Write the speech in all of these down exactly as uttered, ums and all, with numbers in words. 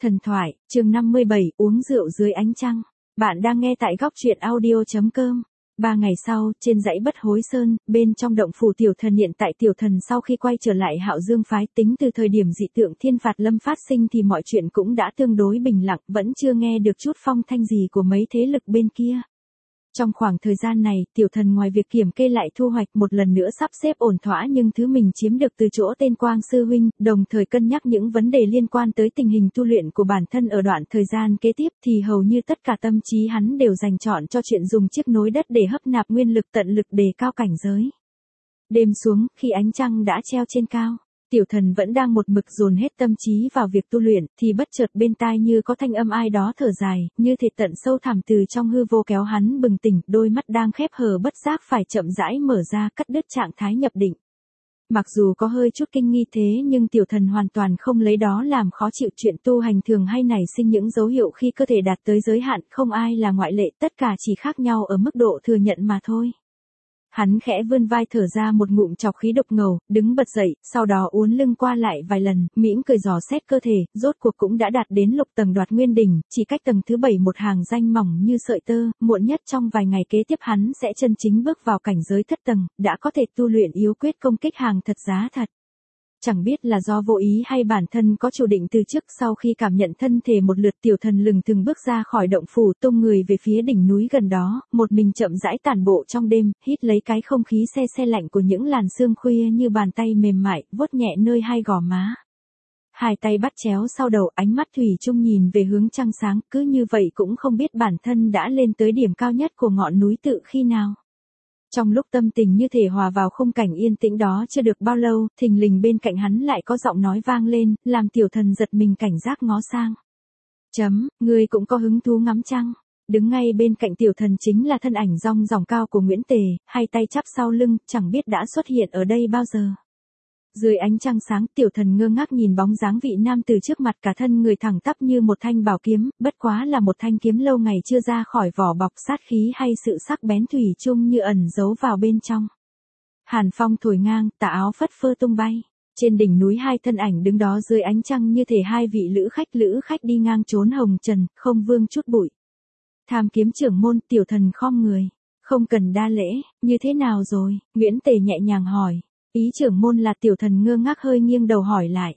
Thần thoại, chương năm mươi bảy, uống rượu dưới ánh trăng. Bạn đang nghe tại góc truyện audio chấm com. Ba ngày sau, trên dãy Bất Hối Sơn, bên trong động phủ tiểu thần hiện tại tiểu thần sau khi quay trở lại Hạo Dương phái, tính từ thời điểm dị tượng thiên phạt lâm phát sinh thì mọi chuyện cũng đã tương đối bình lặng, vẫn chưa nghe được chút phong thanh gì của mấy thế lực bên kia. Trong khoảng thời gian này, tiểu thần ngoài việc kiểm kê lại thu hoạch một lần nữa sắp xếp ổn thỏa nhưng thứ mình chiếm được từ chỗ tên Quang Sư Huynh, đồng thời cân nhắc những vấn đề liên quan tới tình hình tu luyện của bản thân ở đoạn thời gian kế tiếp thì hầu như tất cả tâm trí hắn đều dành chọn cho chuyện dùng chiếc nối đất để hấp nạp nguyên lực tận lực đề cao cảnh giới. Đêm xuống, khi ánh trăng đã treo trên cao, tiểu thần vẫn đang một mực dồn hết tâm trí vào việc tu luyện, thì bất chợt bên tai như có thanh âm ai đó thở dài, như thể tận sâu thẳm từ trong hư vô kéo hắn bừng tỉnh, đôi mắt đang khép hờ bất giác phải chậm rãi mở ra, cắt đứt trạng thái nhập định. Mặc dù có hơi chút kinh nghi thế nhưng tiểu thần hoàn toàn không lấy đó làm khó chịu, chuyện tu hành thường hay nảy sinh những dấu hiệu khi cơ thể đạt tới giới hạn, không ai là ngoại lệ, tất cả chỉ khác nhau ở mức độ thừa nhận mà thôi. Hắn khẽ vươn vai thở ra một ngụm trọc khí độc ngầu, đứng bật dậy, sau đó uốn lưng qua lại vài lần, mỉm cười dò xét cơ thể, rốt cuộc cũng đã đạt đến lục tầng Đoạt Nguyên đỉnh, chỉ cách tầng thứ bảy một hàng danh mỏng như sợi tơ, muộn nhất trong vài ngày kế tiếp hắn sẽ chân chính bước vào cảnh giới thất tầng, đã có thể tu luyện yếu quyết công kích hàng thật giá thật. Chẳng biết là do vô ý hay bản thân có chủ định từ trước, sau khi cảm nhận thân thể một lượt, tiểu thần lừng thừng bước ra khỏi động phủ, tung người về phía đỉnh núi gần đó, một mình chậm rãi tản bộ trong đêm, hít lấy cái không khí se se lạnh của những làn sương khuya như bàn tay mềm mại, vuốt nhẹ nơi hai gò má. Hai tay bắt chéo sau đầu, ánh mắt thủy chung nhìn về hướng trăng sáng, cứ như vậy cũng không biết bản thân đã lên tới điểm cao nhất của ngọn núi tự khi nào. Trong lúc tâm tình như thể hòa vào khung cảnh yên tĩnh đó chưa được bao lâu, thình lình bên cạnh hắn lại có giọng nói vang lên, làm tiểu thần giật mình cảnh giác ngó sang. Chấm, ngươi cũng có hứng thú ngắm trăng. Đứng ngay bên cạnh tiểu thần chính là thân ảnh rong ròng cao của Nguyễn Tề, hai tay chắp sau lưng, chẳng biết đã xuất hiện ở đây bao giờ. Dưới ánh trăng sáng, tiểu thần ngơ ngác nhìn bóng dáng vị nam từ trước mặt, cả thân người thẳng tắp như một thanh bảo kiếm, bất quá là một thanh kiếm lâu ngày chưa ra khỏi vỏ bọc, sát khí hay sự sắc bén thủy chung như ẩn giấu vào bên trong. Hàn phong thổi ngang, tà áo phất phơ tung bay. Trên đỉnh núi hai thân ảnh đứng đó dưới ánh trăng như thể hai vị lữ khách lữ khách đi ngang trốn hồng trần, không vương chút bụi. Tham kiếm trưởng môn, tiểu thần khom người. Không cần đa lễ, như thế nào rồi? Nguyễn Tề nhẹ nhàng hỏi. Ý trưởng môn là tiểu thần ngơ ngác hơi nghiêng đầu hỏi lại.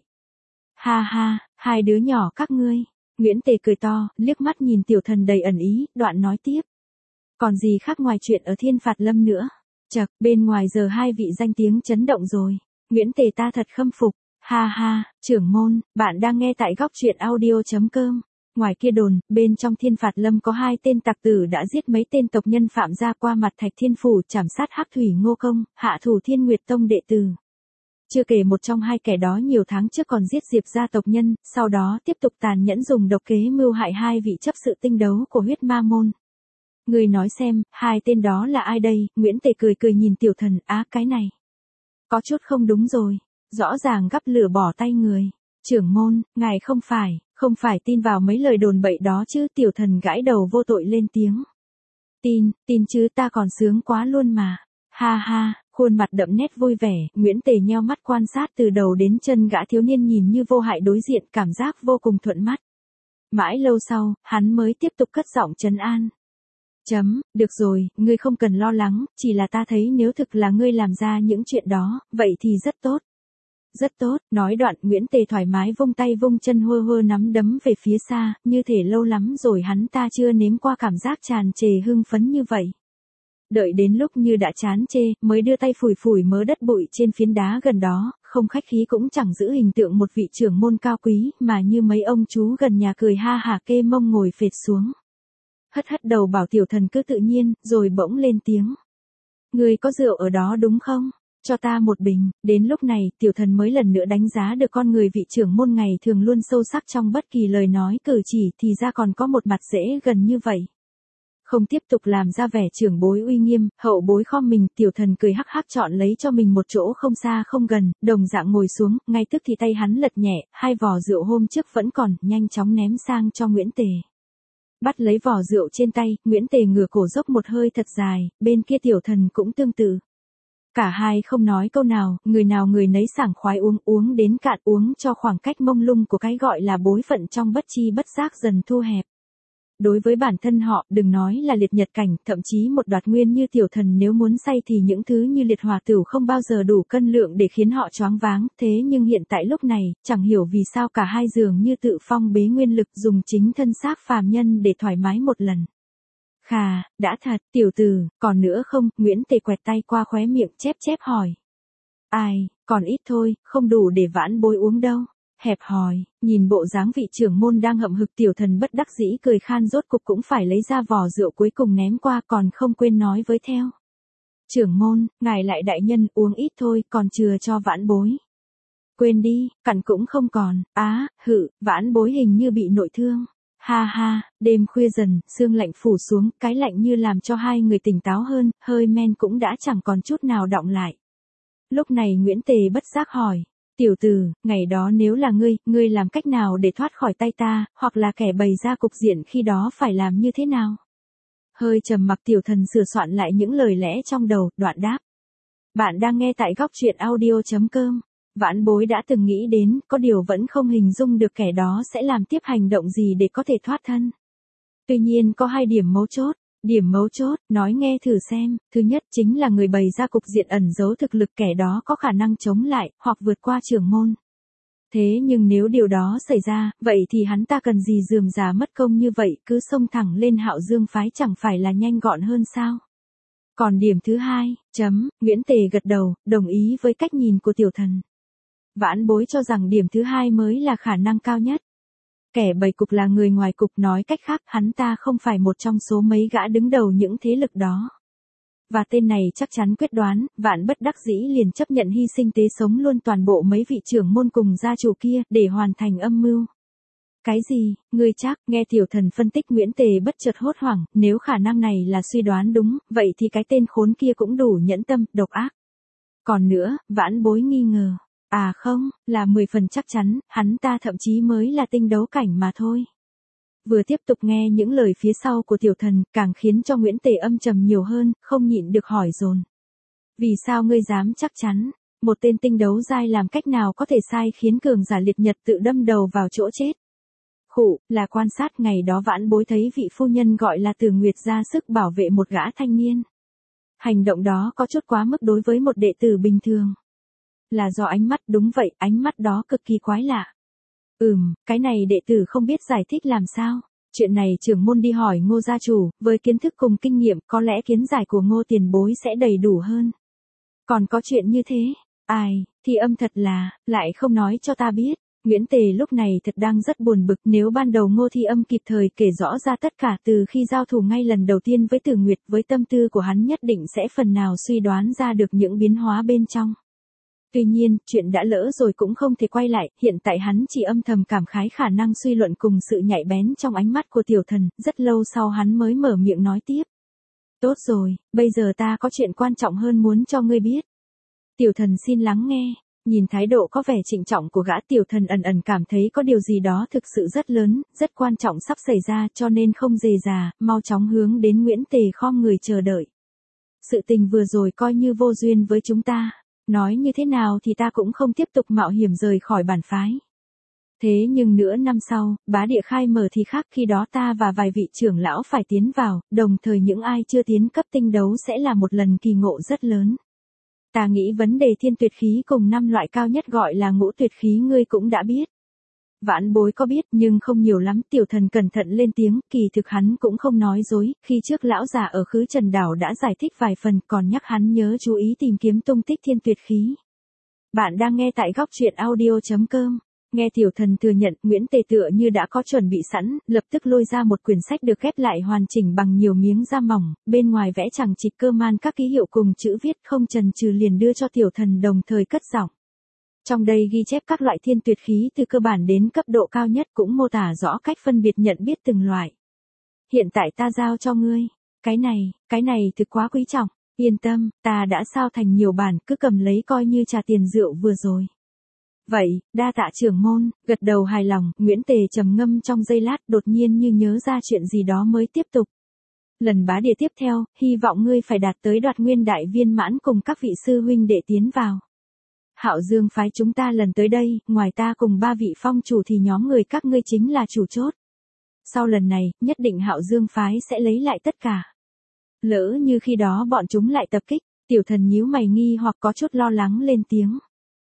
Ha ha, hai đứa nhỏ các ngươi. Nguyễn Tề cười to, liếc mắt nhìn tiểu thần đầy ẩn ý, đoạn nói tiếp. Còn gì khác ngoài chuyện ở Thiên Phạt Lâm nữa? Chậc, bên ngoài giờ hai vị danh tiếng chấn động rồi. Nguyễn Tề ta thật khâm phục. Ha ha, trưởng môn, bạn đang nghe tại góc truyện audio chấm com. Ngoài kia đồn, bên trong Thiên Phạt Lâm có hai tên tặc tử đã giết mấy tên tộc nhân phạm gia qua mặt Thạch Thiên Phủ, trảm sát Hắc Thủy Ngô Công, hạ thủ Thiên Nguyệt Tông đệ tử. Chưa kể một trong hai kẻ đó nhiều tháng trước còn giết Diệp gia tộc nhân, sau đó tiếp tục tàn nhẫn dùng độc kế mưu hại hai vị chấp sự tinh đấu của huyết ma môn. Người nói xem, hai tên đó là ai đây? Nguyễn Tề cười cười nhìn tiểu thần, á cái này. Có chút không đúng rồi, rõ ràng gắp lửa bỏ tay người. Trưởng môn, ngài không phải, không phải tin vào mấy lời đồn bậy đó chứ? Tiểu thần gãi đầu vô tội lên tiếng. Tin, tin chứ, ta còn sướng quá luôn mà. Ha ha, khuôn mặt đậm nét vui vẻ, Nguyễn Tề nheo mắt quan sát từ đầu đến chân gã thiếu niên nhìn như vô hại đối diện, cảm giác vô cùng thuận mắt. Mãi lâu sau, hắn mới tiếp tục cất giọng trấn an. Chấm, được rồi, ngươi không cần lo lắng, chỉ là ta thấy nếu thực là ngươi làm ra những chuyện đó, vậy thì rất tốt. Rất tốt, nói đoạn Nguyễn Tề thoải mái vung tay vung chân hơ hơ nắm đấm về phía xa, như thể lâu lắm rồi hắn ta chưa nếm qua cảm giác tràn trề hưng phấn như vậy. Đợi đến lúc như đã chán chê, mới đưa tay phủi phủi mớ đất bụi trên phiến đá gần đó, không khách khí cũng chẳng giữ hình tượng một vị trưởng môn cao quý, mà như mấy ông chú gần nhà cười ha hả kê mông ngồi phệt xuống. Hất hất đầu bảo tiểu thần cứ tự nhiên, rồi bỗng lên tiếng. Người có rượu ở đó đúng không? Cho ta một bình. Đến lúc này, tiểu thần mới lần nữa đánh giá được con người vị trưởng môn ngày thường luôn sâu sắc trong bất kỳ lời nói cử chỉ, thì ra còn có một mặt dễ gần như vậy. Không tiếp tục làm ra vẻ trưởng bối uy nghiêm, hậu bối khom mình, tiểu thần cười hắc hắc chọn lấy cho mình một chỗ không xa không gần, đồng dạng ngồi xuống, ngay tức thì tay hắn lật nhẹ, hai vò rượu hôm trước vẫn còn, nhanh chóng ném sang cho Nguyễn Tề. Bắt lấy vò rượu trên tay, Nguyễn Tề ngửa cổ dốc một hơi thật dài, bên kia tiểu thần cũng tương tự. Cả hai không nói câu nào, người nào người nấy sảng khoái uống uống đến cạn, uống cho khoảng cách mông lung của cái gọi là bối phận trong bất chi bất giác dần thu hẹp. Đối với bản thân họ, đừng nói là liệt nhật cảnh, thậm chí một đoạt nguyên như tiểu thần nếu muốn say thì những thứ như liệt hỏa tửu không bao giờ đủ cân lượng để khiến họ choáng váng, thế nhưng hiện tại lúc này, chẳng hiểu vì sao cả hai dường như tự phong bế nguyên lực dùng chính thân xác phàm nhân để thoải mái một lần. Khà, đã thật, tiểu tử, còn nữa không? Nguyễn Tề quẹt tay qua khóe miệng chép chép hỏi. Ai, còn ít thôi, không đủ để vãn bối uống đâu. Hẹp hòi, nhìn bộ dáng vị trưởng môn đang hậm hực, tiểu thần bất đắc dĩ cười khan, rốt cục cũng phải lấy ra vò rượu cuối cùng ném qua, còn không quên nói với theo. Trưởng môn, ngài lại đại nhân, uống ít thôi, còn chừa cho vãn bối. Quên đi, cặn cũng không còn, á, hự, vãn bối hình như bị nội thương. Ha ha, đêm khuya dần, sương lạnh phủ xuống, cái lạnh như làm cho hai người tỉnh táo hơn, hơi men cũng đã chẳng còn chút nào đọng lại. Lúc này Nguyễn Tề bất giác hỏi. Tiểu tử, ngày đó nếu là ngươi, ngươi làm cách nào để thoát khỏi tay ta, hoặc là kẻ bày ra cục diện khi đó phải làm như thế nào? Hơi trầm mặc, tiểu thần sửa soạn lại những lời lẽ trong đầu, đoạn đáp. Bạn đang nghe tại góc truyện audio chấm com. Vãn bối đã từng nghĩ đến, có điều vẫn không hình dung được kẻ đó sẽ làm tiếp hành động gì để có thể thoát thân. Tuy nhiên có hai điểm mấu chốt. Điểm mấu chốt, nói nghe thử xem, thứ nhất chính là người bày ra cục diện ẩn giấu thực lực, kẻ đó có khả năng chống lại, hoặc vượt qua trưởng môn. Thế nhưng nếu điều đó xảy ra, vậy thì hắn ta cần gì rườm rà mất công như vậy, cứ xông thẳng lên Hạo Dương phái chẳng phải là nhanh gọn hơn sao? Còn điểm thứ hai, chấm, Nguyễn Tề gật đầu, đồng ý với cách nhìn của tiểu thần. Vãn bối cho rằng điểm thứ hai mới là khả năng cao nhất. Kẻ bày cục là người ngoài cục, nói cách khác, hắn ta không phải một trong số mấy gã đứng đầu những thế lực đó. Và tên này chắc chắn quyết đoán, vạn bất đắc dĩ liền chấp nhận hy sinh tế sống luôn toàn bộ mấy vị trưởng môn cùng gia chủ kia, để hoàn thành âm mưu. Cái gì, ngươi chắc? Nghe tiểu thần phân tích, Nguyễn Tề bất chợt hốt hoảng, nếu khả năng này là suy đoán đúng, vậy thì cái tên khốn kia cũng đủ nhẫn tâm, độc ác. Còn nữa, vãn bối nghi ngờ. À không, là mười phần chắc chắn, hắn ta thậm chí mới là tinh đấu cảnh mà thôi. Vừa tiếp tục nghe những lời phía sau của tiểu thần, càng khiến cho Nguyễn Tề âm trầm nhiều hơn, không nhịn được hỏi dồn. Vì sao ngươi dám chắc chắn, một tên tinh đấu giai làm cách nào có thể sai khiến cường giả liệt nhật tự đâm đầu vào chỗ chết? Khụ, là quan sát ngày đó vãn bối thấy vị phu nhân gọi là Từ Nguyệt ra sức bảo vệ một gã thanh niên. Hành động đó có chút quá mức đối với một đệ tử bình thường. Là do ánh mắt, đúng vậy, ánh mắt đó cực kỳ quái lạ. Ừm, cái này đệ tử không biết giải thích làm sao. Chuyện này trưởng môn đi hỏi Ngô gia chủ, với kiến thức cùng kinh nghiệm, có lẽ kiến giải của Ngô tiền bối sẽ đầy đủ hơn. Còn có chuyện như thế, ai, thì âm thật là, lại không nói cho ta biết. Nguyễn Tề lúc này thật đang rất buồn bực, nếu ban đầu Ngô Thi Âm kịp thời kể rõ ra tất cả từ khi giao thủ ngay lần đầu tiên với Từ Nguyệt, với tâm tư của hắn nhất định sẽ phần nào suy đoán ra được những biến hóa bên trong. Tuy nhiên, chuyện đã lỡ rồi cũng không thể quay lại, hiện tại hắn chỉ âm thầm cảm khái khả năng suy luận cùng sự nhạy bén trong ánh mắt của tiểu thần, rất lâu sau hắn mới mở miệng nói tiếp. Tốt rồi, bây giờ ta có chuyện quan trọng hơn muốn cho ngươi biết. Tiểu thần xin lắng nghe. Nhìn thái độ có vẻ trịnh trọng của gã, tiểu thần ẩn ẩn cảm thấy có điều gì đó thực sự rất lớn, rất quan trọng sắp xảy ra, cho nên không dề dà, mau chóng hướng đến Nguyễn Tề khom người chờ đợi. Sự tình vừa rồi coi như vô duyên với chúng ta. Nói như thế nào thì ta cũng không tiếp tục mạo hiểm rời khỏi bản phái. Thế nhưng nửa năm sau, bá địa khai mở thì khác, khi đó ta và vài vị trưởng lão phải tiến vào, đồng thời những ai chưa tiến cấp tinh đấu sẽ là một lần kỳ ngộ rất lớn. Ta nghĩ vấn đề thiên tuyệt khí cùng năm loại cao nhất gọi là ngũ tuyệt khí ngươi cũng đã biết. Vãn bối có biết nhưng không nhiều lắm, tiểu thần cẩn thận lên tiếng, kỳ thực hắn cũng không nói dối, khi trước lão già ở khứ Trần Đảo đã giải thích vài phần, còn nhắc hắn nhớ chú ý tìm kiếm tung tích thiên tuyệt khí. Bạn đang nghe tại góc truyện audio chấm com. Nghe tiểu thần thừa nhận, Nguyễn Tề tựa như đã có chuẩn bị sẵn, lập tức lôi ra một quyển sách được ghép lại hoàn chỉnh bằng nhiều miếng da mỏng, bên ngoài vẽ chẳng chịt cơ man các ký hiệu cùng chữ viết, không chần chừ liền đưa cho tiểu thần đồng thời cất giọng. Trong đây ghi chép các loại thiên tuyệt khí từ cơ bản đến cấp độ cao nhất, cũng mô tả rõ cách phân biệt nhận biết từng loại. Hiện tại ta giao cho ngươi. Cái này, cái này thực quá quý trọng. Yên tâm, ta đã sao thành nhiều bản, cứ cầm lấy coi như trả tiền rượu vừa rồi. Vậy, đa tạ trưởng môn, gật đầu hài lòng, Nguyễn Tề trầm ngâm trong giây lát, đột nhiên như nhớ ra chuyện gì đó mới tiếp tục. Lần bá địa tiếp theo, hy vọng ngươi phải đạt tới đoạt nguyên đại viên mãn cùng các vị sư huynh đệ tiến vào. Hạo Dương phái chúng ta lần tới đây, ngoài ta cùng ba vị phong chủ thì nhóm người các ngươi chính là chủ chốt. Sau lần này, nhất định Hạo Dương phái sẽ lấy lại tất cả. Lỡ như khi đó bọn chúng lại tập kích, tiểu thần nhíu mày nghi hoặc có chút lo lắng lên tiếng.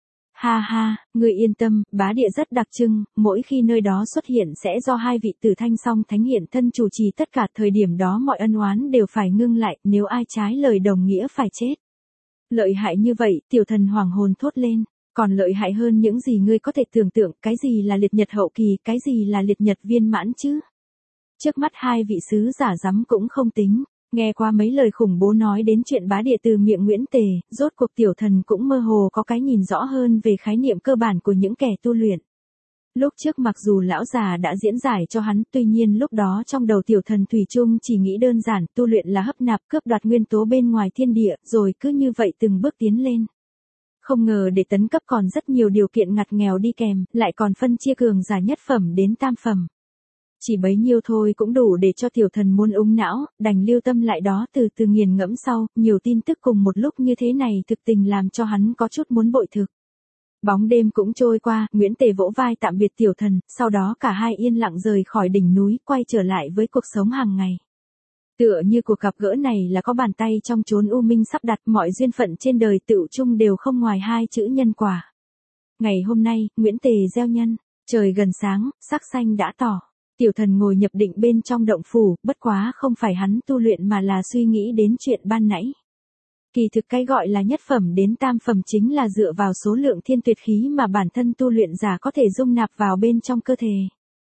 Ha ha, ngươi yên tâm, bá địa rất đặc trưng, mỗi khi nơi đó xuất hiện sẽ do hai vị tử thanh song thánh hiện thân chủ trì tất cả, thời điểm đó mọi ân oán đều phải ngưng lại, nếu ai trái lời đồng nghĩa phải chết. Lợi hại như vậy, tiểu thần hoàng hồn thốt lên, còn lợi hại hơn những gì ngươi có thể tưởng tượng, cái gì là liệt nhật hậu kỳ, cái gì là liệt nhật viên mãn chứ? Trước mắt hai vị sứ giả dám cũng không tính. Nghe qua mấy lời khủng bố nói đến chuyện bá địa từ miệng Nguyễn Tề, rốt cuộc tiểu thần cũng mơ hồ có cái nhìn rõ hơn về khái niệm cơ bản của những kẻ tu luyện. Lúc trước mặc dù lão già đã diễn giải cho hắn, tuy nhiên lúc đó trong đầu tiểu thần thủy chung chỉ nghĩ đơn giản, tu luyện là hấp nạp cướp đoạt nguyên tố bên ngoài thiên địa, rồi cứ như vậy từng bước tiến lên. Không ngờ để tấn cấp còn rất nhiều điều kiện ngặt nghèo đi kèm, lại còn phân chia cường giả nhất phẩm đến tam phẩm. Chỉ bấy nhiêu thôi cũng đủ để cho tiểu thần muốn úng não, đành lưu tâm lại đó từ từ nghiền ngẫm sau, nhiều tin tức cùng một lúc như thế này thực tình làm cho hắn có chút muốn bội thực. Bóng đêm cũng trôi qua, Nguyễn Tề vỗ vai tạm biệt tiểu thần, sau đó cả hai yên lặng rời khỏi đỉnh núi, quay trở lại với cuộc sống hàng ngày. Tựa như cuộc gặp gỡ này là có bàn tay trong chốn u minh sắp đặt, mọi duyên phận trên đời tựu chung đều không ngoài hai chữ nhân quả. Ngày hôm nay, Nguyễn Tề gieo nhân, trời gần sáng, sắc xanh đã tỏ. Tiểu thần ngồi nhập định bên trong động phủ, bất quá không phải hắn tu luyện mà là suy nghĩ đến chuyện ban nãy. Kỳ thực cái gọi là nhất phẩm đến tam phẩm chính là dựa vào số lượng thiên tuyệt khí mà bản thân tu luyện giả có thể dung nạp vào bên trong cơ thể.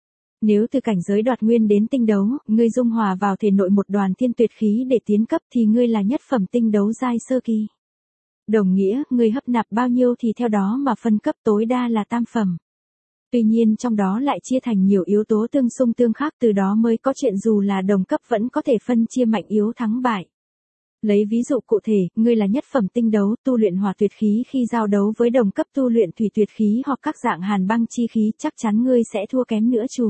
Nếu từ cảnh giới đoạt nguyên đến tinh đấu, ngươi dung hòa vào thể nội một đoàn thiên tuyệt khí để tiến cấp thì ngươi là nhất phẩm tinh đấu giai sơ kỳ. Đồng nghĩa, ngươi hấp nạp bao nhiêu thì theo đó mà phân cấp tối đa là tam phẩm. Tuy nhiên trong đó lại chia thành nhiều yếu tố tương xung tương khắc, từ đó mới có chuyện dù là đồng cấp vẫn có thể phân chia mạnh yếu thắng bại. Lấy ví dụ cụ thể, ngươi là nhất phẩm tinh đấu, tu luyện hỏa tuyệt khí khi giao đấu với đồng cấp tu luyện thủy tuyệt khí hoặc các dạng hàn băng chi khí, chắc chắn ngươi sẽ thua kém nữa chù.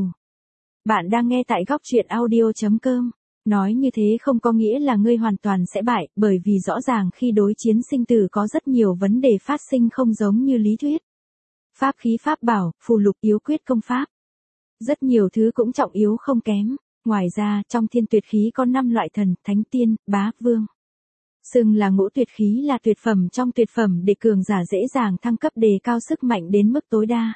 Bạn đang nghe tại góc truyện audio chấm com. Nói như thế không có nghĩa là ngươi hoàn toàn sẽ bại, bởi vì rõ ràng khi đối chiến sinh tử có rất nhiều vấn đề phát sinh không giống như lý thuyết. Pháp khí pháp bảo, phù lục yếu quyết công pháp. Rất nhiều thứ cũng trọng yếu không kém. Ngoài ra, trong thiên tuyệt khí có năm loại thần, thánh tiên, bá, vương. Xưng là ngũ tuyệt khí là tuyệt phẩm trong tuyệt phẩm để cường giả dễ dàng thăng cấp đề cao sức mạnh đến mức tối đa.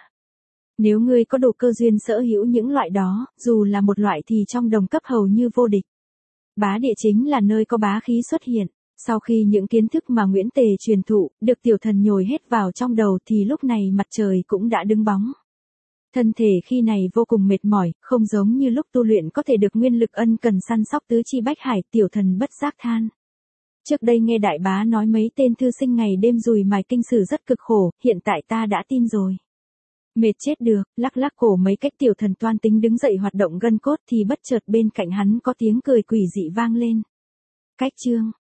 Nếu ngươi có đủ cơ duyên sở hữu những loại đó, dù là một loại thì trong đồng cấp hầu như vô địch. Bá địa chính là nơi có bá khí xuất hiện. Sau khi những kiến thức mà Nguyễn Tề truyền thụ, được tiểu thần nhồi hết vào trong đầu thì lúc này mặt trời cũng đã đứng bóng. Thân thể khi này vô cùng mệt mỏi, không giống như lúc tu luyện có thể được nguyên lực ân cần săn sóc tứ chi bách hải, tiểu thần bất giác than. Trước đây nghe đại bá nói mấy tên thư sinh ngày đêm dùi mài kinh sử rất cực khổ, hiện tại ta đã tin rồi. Mệt chết được, lắc lắc cổ mấy cách tiểu thần toan tính đứng dậy hoạt động gân cốt thì bất chợt bên cạnh hắn có tiếng cười quỷ dị vang lên. Cách chương